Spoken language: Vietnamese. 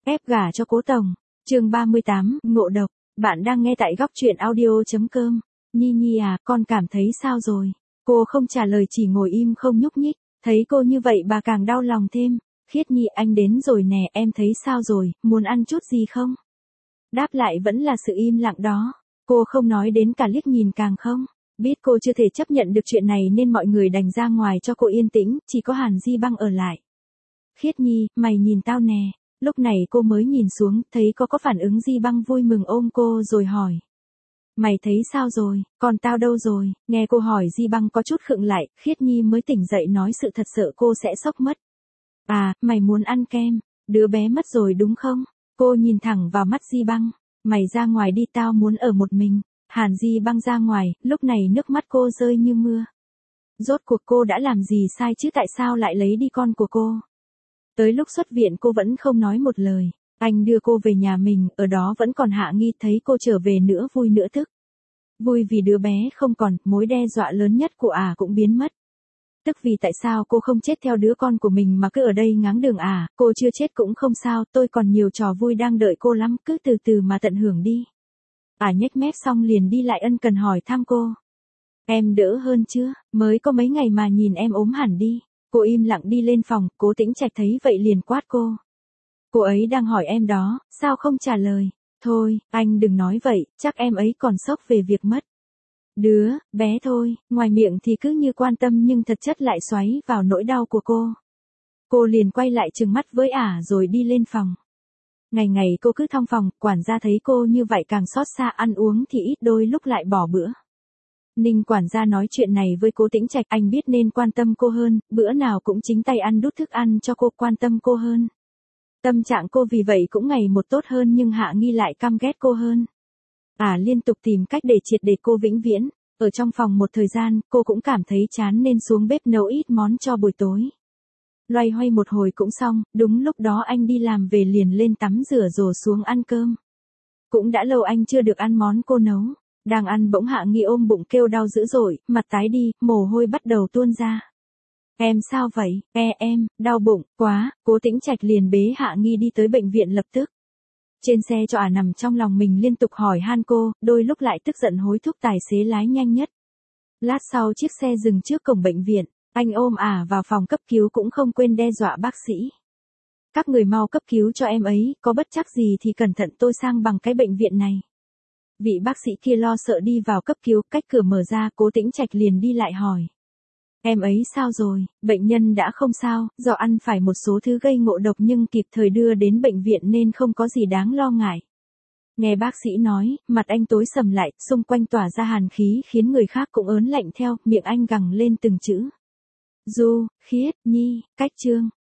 Ép gả cho Cố Tổng. Chương 38, ngộ độc. Bạn đang nghe tại góc truyện audio.com. Nhi Nhi à, con cảm thấy sao rồi? Cô không trả lời, chỉ ngồi im không nhúc nhích. Thấy cô như vậy bà càng đau lòng thêm. Khiết Nhi, anh đến rồi nè, em thấy sao rồi, muốn ăn chút gì không? Đáp lại vẫn là sự im lặng đó. Cô không nói đến cả liếc nhìn càng không. Biết cô chưa thể chấp nhận được chuyện này nên mọi người đành ra ngoài cho cô yên tĩnh, chỉ có Hàn Di Băng ở lại. Khiết Nhi, mày nhìn tao nè. Lúc này cô mới nhìn xuống, thấy có phản ứng. Di Băng vui mừng ôm cô rồi hỏi. Mày thấy sao rồi, còn tao đâu rồi? Nghe cô hỏi Di Băng có chút khựng lại, Khiết Nhi mới tỉnh dậy nói sự thật, sợ cô sẽ sốc mất. À, mày muốn ăn kem, đứa bé mất rồi đúng không? Cô nhìn thẳng vào mắt Di Băng. Mày ra ngoài đi, tao muốn ở một mình. Hàn Di Băng ra ngoài, lúc này nước mắt cô rơi như mưa. Rốt cuộc cô đã làm gì sai chứ, tại sao lại lấy đi con của cô? Tới lúc xuất viện cô vẫn không nói một lời. Anh đưa cô về nhà mình, ở đó vẫn còn Hạ Nghi, thấy cô trở về nữa vui nữa tức. Vui vì đứa bé không còn, mối đe dọa lớn nhất của cũng biến mất. Tức vì tại sao cô không chết theo đứa con của mình mà cứ ở đây ngáng đường. Cô chưa chết cũng không sao, tôi còn nhiều trò vui đang đợi cô lắm, cứ từ từ mà tận hưởng đi. Nhếch mép xong liền đi lại ân cần hỏi thăm cô. Em đỡ hơn chưa, mới có mấy ngày mà nhìn em ốm hẳn đi. Cô im lặng đi lên phòng, Cố Tĩnh Trạch thấy vậy liền quát cô. Cô ấy đang hỏi em đó, sao không trả lời? Thôi, anh đừng nói vậy, chắc em ấy còn sốc về việc mất đứa bé thôi, ngoài miệng thì cứ như quan tâm nhưng thật chất lại xoáy vào nỗi đau của cô. Cô liền quay lại trừng mắt với rồi đi lên phòng. Ngày ngày cô cứ thong phòng, quản gia thấy cô như vậy càng xót xa, ăn uống thì ít, đôi lúc lại bỏ bữa. Ninh quản gia nói chuyện này với Cố Tĩnh Trạch, anh biết nên quan tâm cô hơn, bữa nào cũng chính tay ăn đút thức ăn cho cô, quan tâm cô hơn. Tâm trạng cô vì vậy cũng ngày một tốt hơn, nhưng Hạ Nghi lại căm ghét cô hơn. Liên tục tìm cách để triệt để cô vĩnh viễn. Ở trong phòng một thời gian, cô cũng cảm thấy chán nên xuống bếp nấu ít món cho buổi tối. Loay hoay một hồi cũng xong, đúng lúc đó anh đi làm về liền lên tắm rửa rồi xuống ăn cơm. Cũng đã lâu anh chưa được ăn món cô nấu. Đang ăn bỗng Hạ Nghi ôm bụng kêu đau dữ dội, mặt tái đi, mồ hôi bắt đầu tuôn ra. Em sao vậy? Em, đau bụng, quá. Cố Tĩnh Trạch liền bế Hạ Nghi đi tới bệnh viện lập tức. Trên xe cho nằm trong lòng mình liên tục hỏi han cô, đôi lúc lại tức giận hối thúc tài xế lái nhanh nhất. Lát sau chiếc xe dừng trước cổng bệnh viện, anh ôm vào phòng cấp cứu cũng không quên đe dọa bác sĩ. Các người mau cấp cứu cho em ấy, có bất trắc gì thì cẩn thận tôi sang bằng cái bệnh viện này. Vị bác sĩ kia lo sợ đi vào cấp cứu, cách cửa mở ra, Cố Tĩnh Trạch liền đi lại hỏi. Em ấy sao rồi? Bệnh nhân đã không sao, do ăn phải một số thứ gây ngộ độc nhưng kịp thời đưa đến bệnh viện nên không có gì đáng lo ngại. Nghe bác sĩ nói, mặt anh tối sầm lại, xung quanh tỏa ra hàn khí khiến người khác cũng ớn lạnh theo, miệng anh gằn lên từng chữ. Du, Khiết, Nhi, cách Trương.